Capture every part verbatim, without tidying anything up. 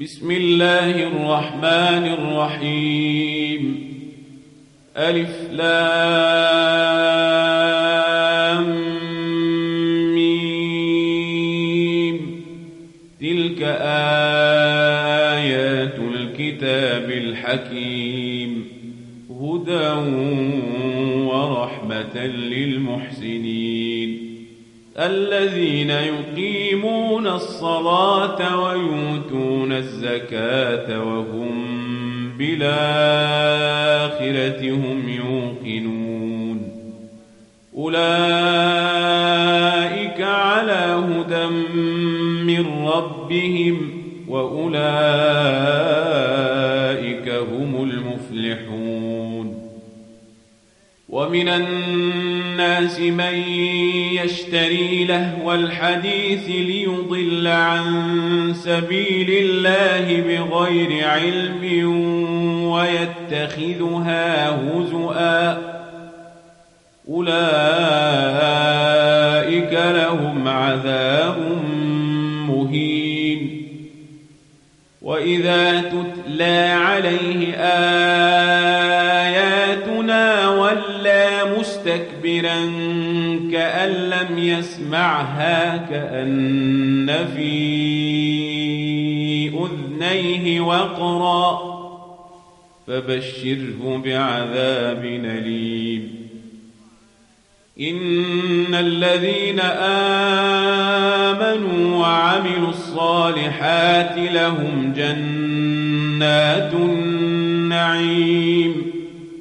بسم الله الرحمن الرحيم. ألف لام ميم. تلك آيات الكتاب الحكيم، هدى ورحمة للمحسنين الذين يقيمون الصلاة ويؤتون الزكاة وهم بالآخرة هم يوقنون. أولئك على هدى من ربهم وأولئك هم المفلحون. ومن الناس من يشتري لهو الحديث ليضل عن سبيل الله بغير علم ويتخذها هزؤا، أولئك لهم عذاب مهين. وإذا تتلى عليه آياتنا ولى مستكبرا كأن لم يسمعها كأن في أذنيه وقرا، فبشره بعذاب أليم. إن الذين آمنوا وعملوا الصالحات لهم جنات النعيم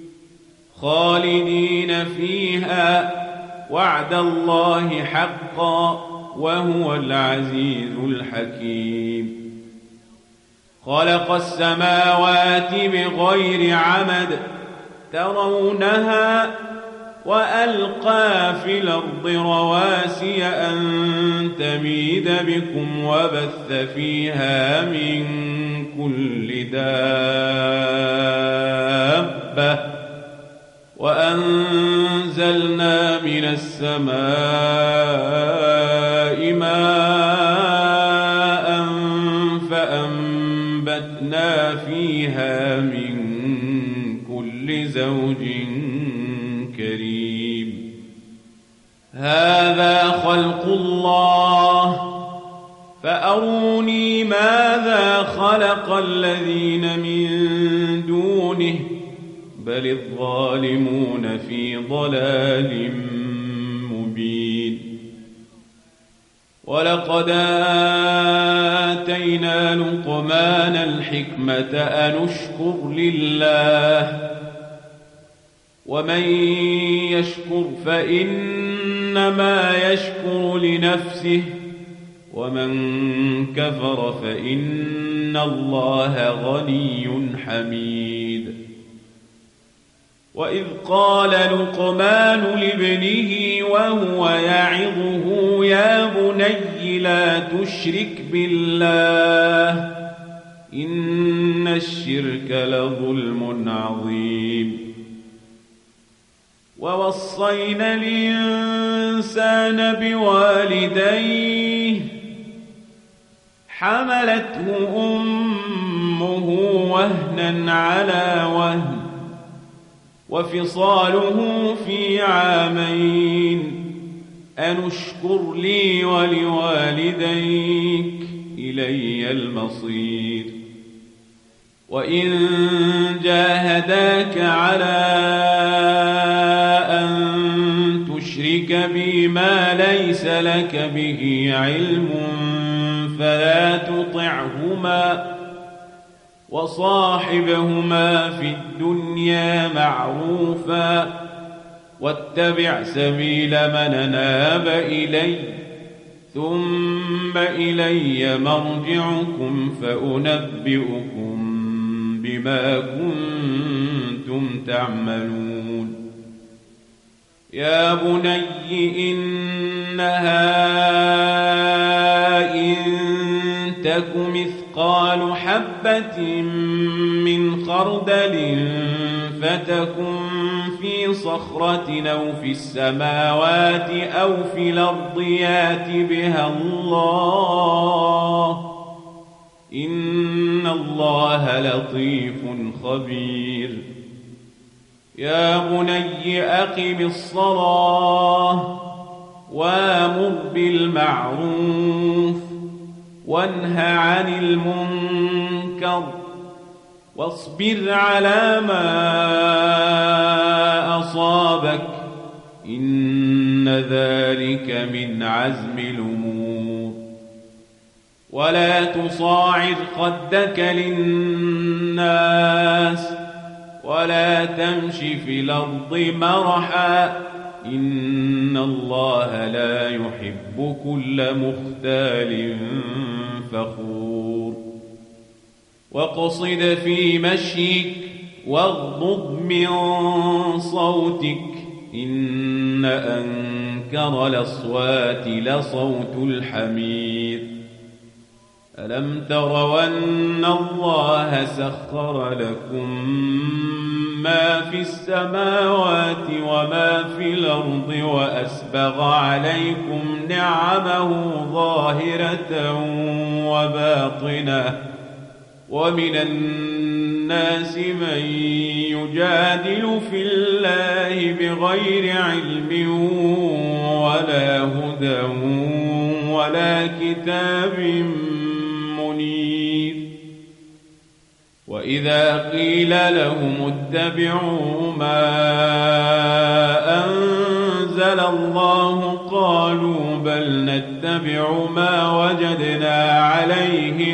خالدين فيها، وعد الله حقا وهو العزيز الحكيم. خلق السماوات بغير عمد ترونها وألقى في الأرض رواسي أن تميد بكم وبث فيها من كل دابة، وأنزلنا من السماء ماء فأنبتنا فيها من كل زوج كريم. هذا خلق الله فأروني ماذا خلق الذين من دونه، بل الظالمون في ضلال مبين. ولقد آتينا لقمان الحكمة أن اشكر لله، ومن يشكر فإنما يشكر لنفسه، ومن كفر فإن الله غني حميد. وإذ قال لقمان لابنه وهو يعظه يا بني لا تشرك بالله إن الشرك لظلم عظيم. ووصينا الإنسان بوالديه حملته أمه وهنا على وهن وفصاله في عامين أن اشكر لي ولوالديك إلي المصير. وإن جاهداك على أن تشرك بي ما ليس لك به علم فلا تطعهما، وصاحبهما في الدنيا معروفا، واتبع سبيل من أناب إلي، ثم إلي مرجعكم فأنبئكم بما كنتم تعملون. يا بني إنها إن تك مثقال حبة من خردل فتكن في صخرة أو في السماوات أو في الأرض يأت بها الله إن إن الله لطيف خبير يا بني أقم الصلاة وامر بالمعروف وانه عن المنكر واصبر على ما أصابك إن ذلك من عزم الأمور ولا تصاعر خدك للناس ولا تمش في الأرض مرحا إن الله لا يحب كل مختال فخور واقصد في مشيك واغضض من صوتك إن أنكر الأصوات لصوت الحمير ألم تروا أن الله سخر لكم ما في السماوات وما في الأرض وأسبغ عليكم نعمه ظاهرة وباطنة ومن الناس من يجادل في الله بغير علم ولا هدى ولا كتاب منير وإذا قيل لهم اتبعوا ما أنزل الله قالوا بل نتبع ما وجدنا عليه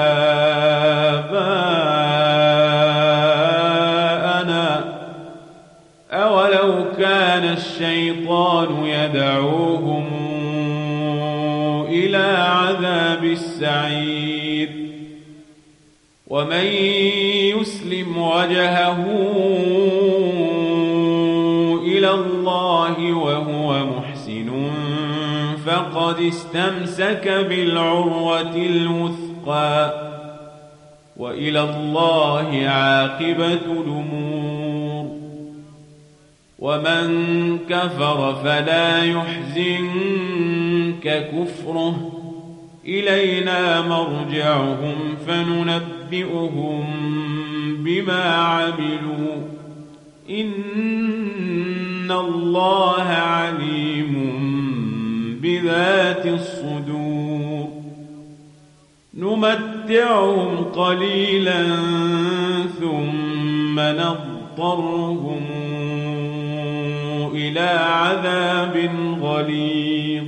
آباءنا أولو كان الشيطان يدعوهم إلى عذاب السعير ومن يسلم وجهه إلى الله وهو محسن فقد استمسك بالعروة الوثقى وإلى الله عاقبة الأمور ومن كفر فلا يحزنك كفره إلينا مرجعهم فننبئهم بما عملوا إن الله عليم بذات الصدور نمتعهم قليلا ثم نضطرهم إلى عذاب غليظ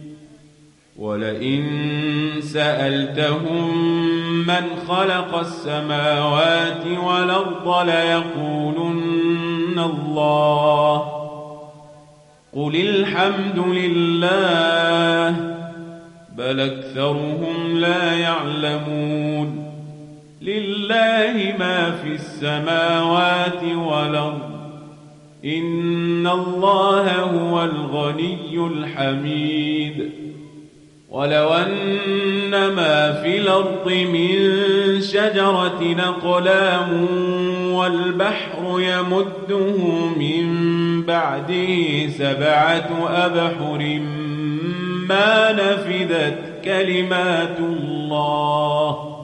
ولئن سألتهم من خلق السماوات والأرض ليقولن الله قل الحمد لله بل أكثرهم لا يعلمون لله ما في السماوات والأرض إن الله هو الغني الحميد ولو أن ما في الأرض من شجرة أقلام والبحر يمده من بعده سبعة أبحر ما نفدت كلمات الله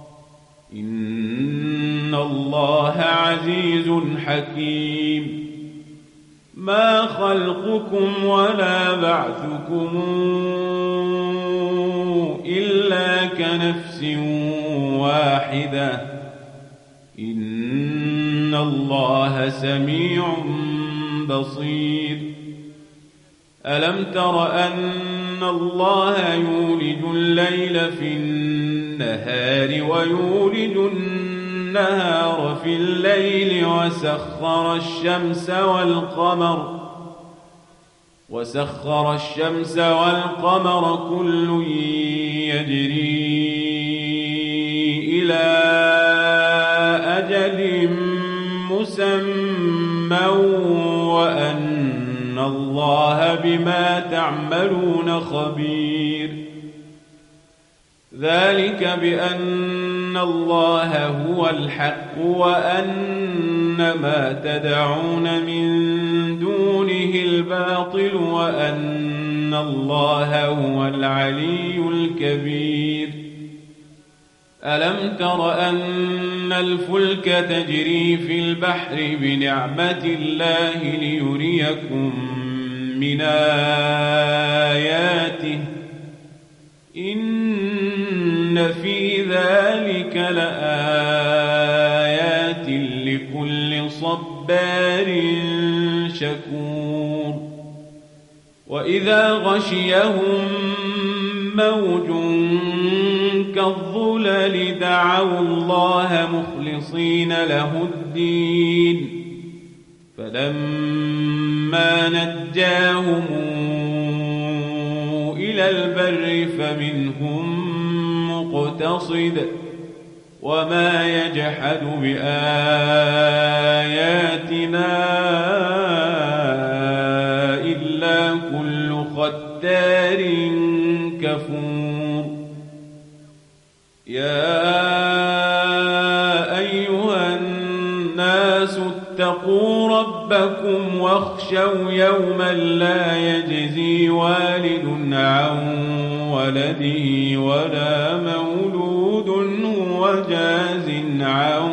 إن الله عزيز حكيم ما خلقكم ولا بعثكم إلا كنفس واحدة إن الله سميع بصير ألم تر أن الله يولج الليل في النهار ويولج النهار في الليل وسخر الشمس والقمر وسخر الشمس والقمر كل يجري إلى أجل مسمى وأن الله بما تعملون خبير ذلك بأن الله هو الحق وأن ما تدعون من دونه الباطل وأن الله هو العلي الكبير ألم تر أن الفلك تجري في البحر بنعمة الله ليريكم من آياته إن في ذلك لآيات لكل صبار شكور وإذا غشيهم موج كالظلل دعوا الله مخلصين له الدين فلما نجاهم إلى البر فمنهم مقتصد وما يجحد بآياتنا إلا كل ختار كفور يا أيها الناس اتقوا ربكم واخشوا يوما لا يجزي والد عن ولده ولا مولود هو جاز عن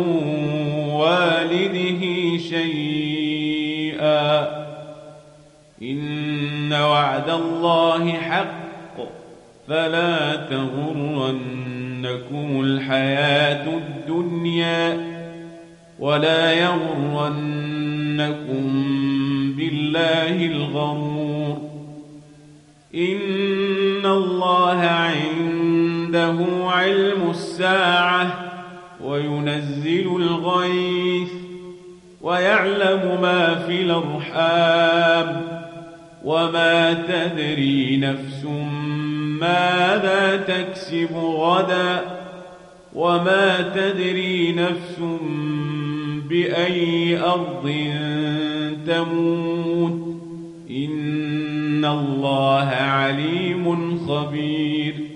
والده شيئا إن وعد الله حق فلا تغرنكم الحياة الدنيا ولا يغرنكم بالله الغرور إن الله عنده علم الساعة وينزل الغيث ويعلم ما في الأرحام وما تدري نفس ماذا تكسب غدا وما تدري نفس بأي أرض تموت إن الله عليم خبير